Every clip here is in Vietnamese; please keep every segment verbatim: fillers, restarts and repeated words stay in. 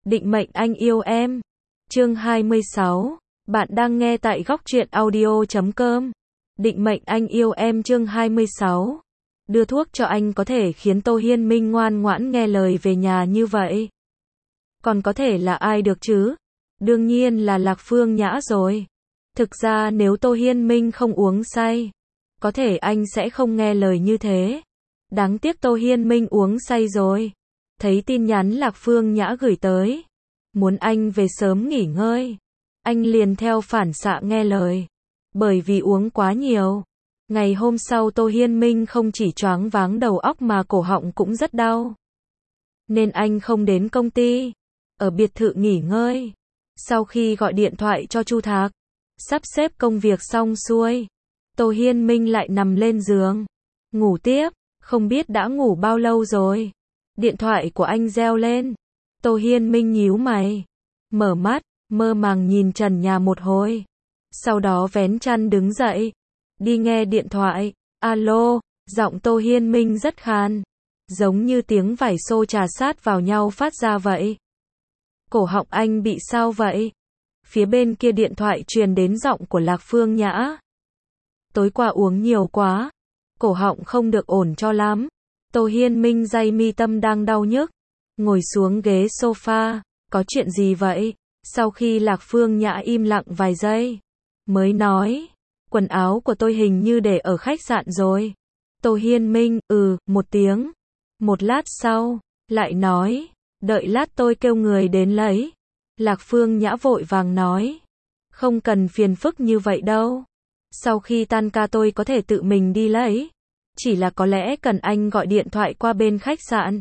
Định mệnh anh yêu em. Chương hai mươi sáu. Bạn đang nghe tại góc truyện audio chấm com. Định mệnh anh yêu em chương hai mươi sáu. Đưa thuốc cho anh có thể khiến Tô Hiên Minh ngoan ngoãn nghe lời về nhà như vậy. Còn có thể là ai được chứ? Đương nhiên là Lạc Phương Nhã rồi. Thực ra nếu Tô Hiên Minh không uống say, có thể anh sẽ không nghe lời như thế. Đáng tiếc Tô Hiên Minh uống say rồi. Thấy tin nhắn Lạc Phương Nhã gửi tới, muốn anh về sớm nghỉ ngơi, anh liền theo phản xạ nghe lời. Bởi vì uống quá nhiều, ngày hôm sau Tô Hiên Minh không chỉ choáng váng đầu óc mà cổ họng cũng rất đau. Nên anh không đến công ty, ở biệt thự nghỉ ngơi. Sau khi gọi điện thoại cho Chu Thạc, sắp xếp công việc xong xuôi, Tô Hiên Minh lại nằm lên giường, ngủ tiếp, không biết đã ngủ bao lâu rồi. Điện thoại của anh reo lên. Tô Hiên Minh nhíu mày, mở mắt, mơ màng nhìn trần nhà một hồi. Sau đó vén chăn đứng dậy, đi nghe điện thoại. Alo, giọng Tô Hiên Minh rất khan, giống như tiếng vải xô trà sát vào nhau phát ra vậy. Cổ họng anh bị sao vậy? Phía bên kia điện thoại truyền đến giọng của Lạc Phương Nhã. Tối qua uống nhiều quá, cổ họng không được ổn cho lắm. Tô Hiên Minh day mi tâm đang đau nhức, ngồi xuống ghế sofa. Có chuyện gì vậy? Sau khi Lạc Phương Nhã im lặng vài giây, mới nói, quần áo của tôi hình như để ở khách sạn rồi. Tô Hiên Minh, ừ, một tiếng. Một lát sau, lại nói, đợi lát tôi kêu người đến lấy. Lạc Phương Nhã vội vàng nói, không cần phiền phức như vậy đâu. Sau khi tan ca tôi có thể tự mình đi lấy. Chỉ là có lẽ cần anh gọi điện thoại qua bên khách sạn,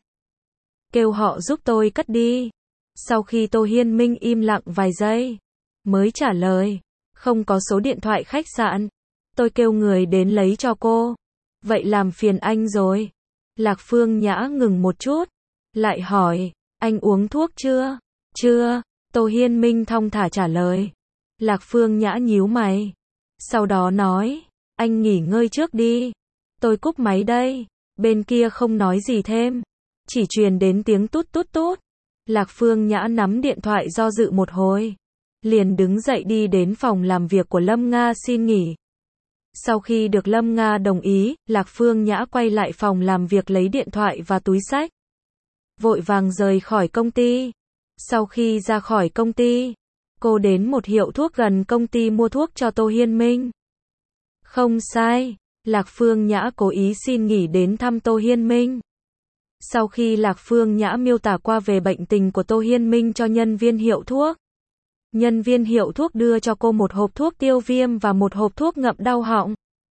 kêu họ giúp tôi cất đi. Sau khi Tô Hiên Minh im lặng vài giây, mới trả lời, không có số điện thoại khách sạn, tôi kêu người đến lấy cho cô. Vậy làm phiền anh rồi. Lạc Phương Nhã ngừng một chút, lại hỏi, anh uống thuốc chưa? Chưa. Tô Hiên Minh thong thả trả lời. Lạc Phương Nhã nhíu mày, sau đó nói, anh nghỉ ngơi trước đi. Tôi cúp máy đây. Bên kia không nói gì thêm, chỉ truyền đến tiếng tút tút tút. Lạc Phương Nhã nắm điện thoại do dự một hồi, liền đứng dậy đi đến phòng làm việc của Lâm Nga xin nghỉ. Sau khi được Lâm Nga đồng ý, Lạc Phương Nhã quay lại phòng làm việc lấy điện thoại và túi xách, vội vàng rời khỏi công ty. Sau khi ra khỏi công ty, cô đến một hiệu thuốc gần công ty mua thuốc cho Tô Hiên Minh. Không sai, Lạc Phương Nhã cố ý xin nghỉ đến thăm Tô Hiên Minh. Sau khi Lạc Phương Nhã miêu tả qua về bệnh tình của Tô Hiên Minh cho nhân viên hiệu thuốc, nhân viên hiệu thuốc đưa cho cô một hộp thuốc tiêu viêm và một hộp thuốc ngậm đau họng.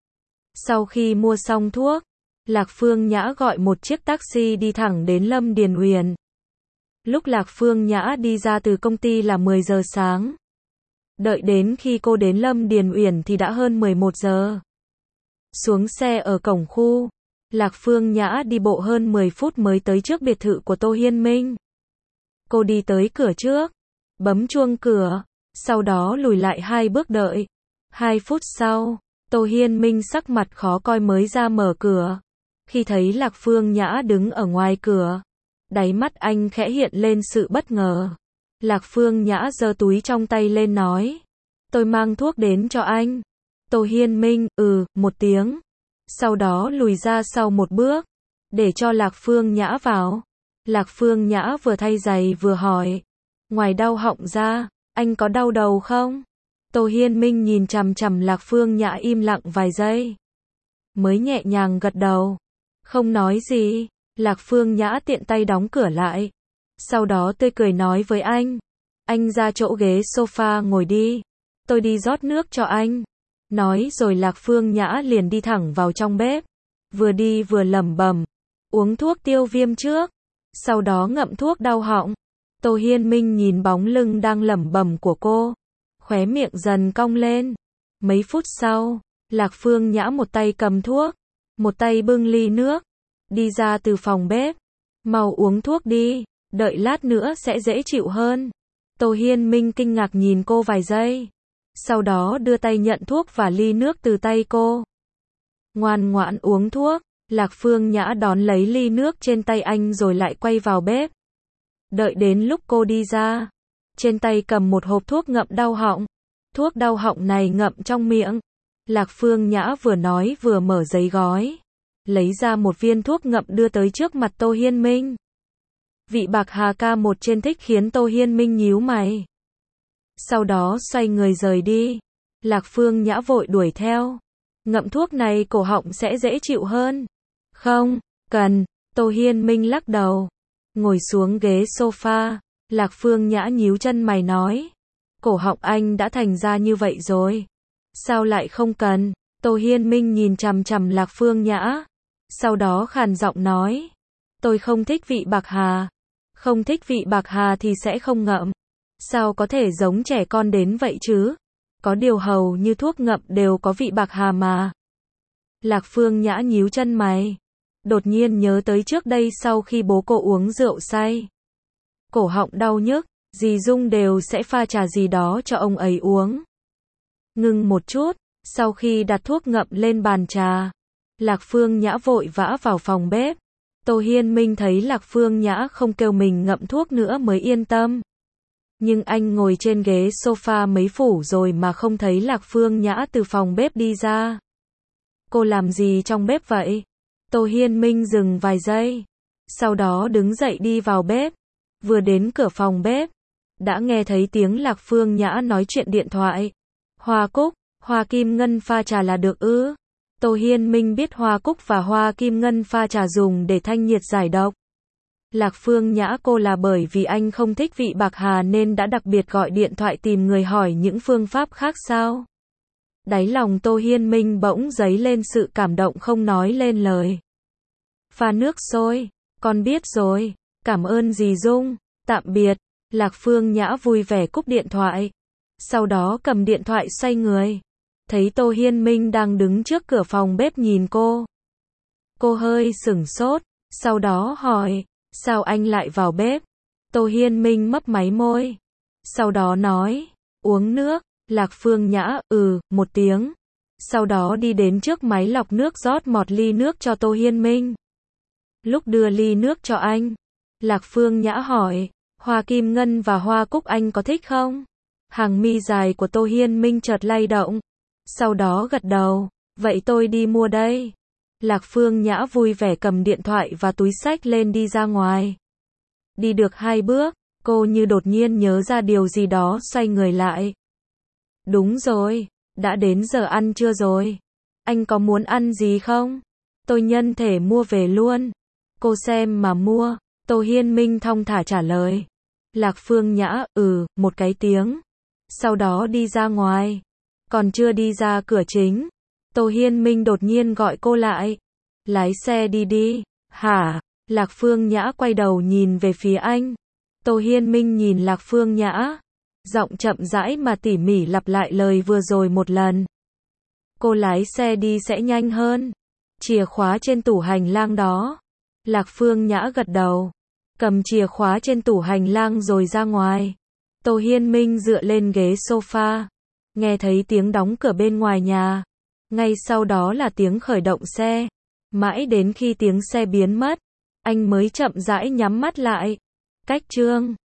Sau khi mua xong thuốc, Lạc Phương Nhã gọi một chiếc taxi đi thẳng đến Lâm Điền Huyền. Lúc Lạc Phương Nhã đi ra từ công ty là mười giờ sáng. Đợi đến khi cô đến Lâm Điền Uyển thì đã hơn mười một giờ. Xuống xe ở cổng khu, Lạc Phương Nhã đi bộ hơn mười phút mới tới trước biệt thự của Tô Hiên Minh. Cô đi tới cửa trước, bấm chuông cửa, sau đó lùi lại hai bước đợi. Hai phút sau, Tô Hiên Minh sắc mặt khó coi mới ra mở cửa. Khi thấy Lạc Phương Nhã đứng ở ngoài cửa, đáy mắt anh khẽ hiện lên sự bất ngờ. Lạc Phương Nhã giơ túi trong tay lên nói, tôi mang thuốc đến cho anh. Tô Hiên Minh, ừ, một tiếng. Sau đó lùi ra sau một bước, để cho Lạc Phương Nhã vào. Lạc Phương Nhã vừa thay giày vừa hỏi, ngoài đau họng ra, anh có đau đầu không? Tô Hiên Minh nhìn chằm chằm Lạc Phương Nhã im lặng vài giây, mới nhẹ nhàng gật đầu, không nói gì. Lạc Phương Nhã tiện tay đóng cửa lại, sau đó tươi cười nói với anh, anh ra chỗ ghế sofa ngồi đi, tôi đi rót nước cho anh. Nói rồi Lạc Phương Nhã liền đi thẳng vào trong bếp, vừa đi vừa lẩm bẩm, uống thuốc tiêu viêm trước, sau đó ngậm thuốc đau họng. Tô Hiên Minh nhìn bóng lưng đang lẩm bẩm của cô, khóe miệng dần cong lên. Mấy phút sau, Lạc Phương Nhã một tay cầm thuốc, một tay bưng ly nước, đi ra từ phòng bếp. Mau uống thuốc đi, đợi lát nữa sẽ dễ chịu hơn. Tô Hiên Minh kinh ngạc nhìn cô vài giây, sau đó đưa tay nhận thuốc và ly nước từ tay cô. Ngoan ngoãn uống thuốc. Lạc Phương Nhã đón lấy ly nước trên tay anh rồi lại quay vào bếp, Đợi đến lúc cô đi ra, trên tay cầm một hộp thuốc ngậm đau họng. Thuốc đau họng này ngậm trong miệng. Lạc Phương Nhã vừa nói vừa mở giấy gói, lấy ra một viên thuốc ngậm đưa tới trước mặt Tô Hiên Minh. Vị bạc hà ca một trên thích khiến Tô Hiên Minh nhíu mày. Sau đó xoay người rời đi. Lạc Phương Nhã vội đuổi theo. Ngậm thuốc này cổ họng sẽ dễ chịu hơn. Không, cần. Tô Hiên Minh lắc đầu. Ngồi xuống ghế sofa. Lạc Phương Nhã nhíu chân mày nói. Cổ họng anh đã thành ra như vậy rồi. Sao lại không cần? Tô Hiên Minh nhìn chằm chằm Lạc Phương Nhã. Sau đó khàn giọng nói. Tôi không thích vị bạc hà. Không thích vị bạc hà thì sẽ không ngậm. Sao có thể giống trẻ con đến vậy chứ? Có điều hầu như thuốc ngậm đều có vị bạc hà mà. Lạc Phương Nhã nhíu chân mày. Đột nhiên nhớ tới trước đây sau khi bố cô uống rượu say. Cổ họng đau nhức, dì Dung đều sẽ pha trà gì đó cho ông ấy uống. Ngừng một chút, sau khi đặt thuốc ngậm lên bàn trà, Lạc Phương Nhã vội vã vào phòng bếp. Tô Hiên Minh thấy Lạc Phương Nhã không kêu mình ngậm thuốc nữa mới yên tâm. Nhưng anh ngồi trên ghế sofa mấy phủ rồi mà không thấy Lạc Phương Nhã từ phòng bếp đi ra. Cô làm gì trong bếp vậy? Tô Hiên Minh dừng vài giây, sau đó đứng dậy đi vào bếp. Vừa đến cửa phòng bếp, đã nghe thấy tiếng Lạc Phương Nhã nói chuyện điện thoại. Hoa cúc, hoa kim ngân pha trà là được ư? Tô Hiên Minh biết hoa cúc và hoa kim ngân pha trà dùng để thanh nhiệt giải độc. Lạc Phương Nhã cô là bởi vì anh không thích vị bạc hà nên đã đặc biệt gọi điện thoại tìm người hỏi những phương pháp khác sao? Đáy lòng Tô Hiên Minh bỗng dấy lên sự cảm động không nói lên lời. Pha nước sôi, con biết rồi, cảm ơn dì Dung, tạm biệt. Lạc Phương Nhã vui vẻ cúp điện thoại. Sau đó cầm điện thoại xoay người. Thấy Tô Hiên Minh đang đứng trước cửa phòng bếp nhìn cô. Cô hơi sửng sốt, sau đó hỏi, sao anh lại vào bếp? Tô Hiên Minh mấp máy môi. Sau đó nói, uống nước. Lạc Phương Nhã, ừ, một tiếng. Sau đó đi đến trước máy lọc nước rót một ly nước cho Tô Hiên Minh. Lúc đưa ly nước cho anh, Lạc Phương Nhã hỏi, hoa kim ngân và hoa cúc anh có thích không? Hàng mi dài của Tô Hiên Minh chợt lay động. Sau đó gật đầu, vậy tôi đi mua đây. Lạc Phương Nhã vui vẻ cầm điện thoại và túi xách lên đi ra ngoài. Đi được hai bước, cô như đột nhiên nhớ ra điều gì đó xoay người lại. Đúng rồi, đã đến giờ ăn trưa rồi. Anh có muốn ăn gì không? Tôi nhân thể mua về luôn. Cô xem mà mua. Tô Hiên Minh thong thả trả lời. Lạc Phương Nhã, ừ, một cái tiếng. Sau đó đi ra ngoài. Còn chưa đi ra cửa chính, Tô Hiên Minh đột nhiên gọi cô lại. Lái xe đi đi. Hả? Lạc Phương Nhã quay đầu nhìn về phía anh. Tô Hiên Minh nhìn Lạc Phương Nhã. Giọng chậm rãi mà tỉ mỉ lặp lại lời vừa rồi một lần. Cô lái xe đi sẽ nhanh hơn. Chìa khóa trên tủ hành lang đó. Lạc Phương Nhã gật đầu. Cầm chìa khóa trên tủ hành lang rồi ra ngoài. Tô Hiên Minh dựa lên ghế sofa. Nghe thấy tiếng đóng cửa bên ngoài nhà. Ngay sau đó là tiếng khởi động xe. Mãi đến khi tiếng xe biến mất, anh mới chậm rãi nhắm mắt lại. Cách chương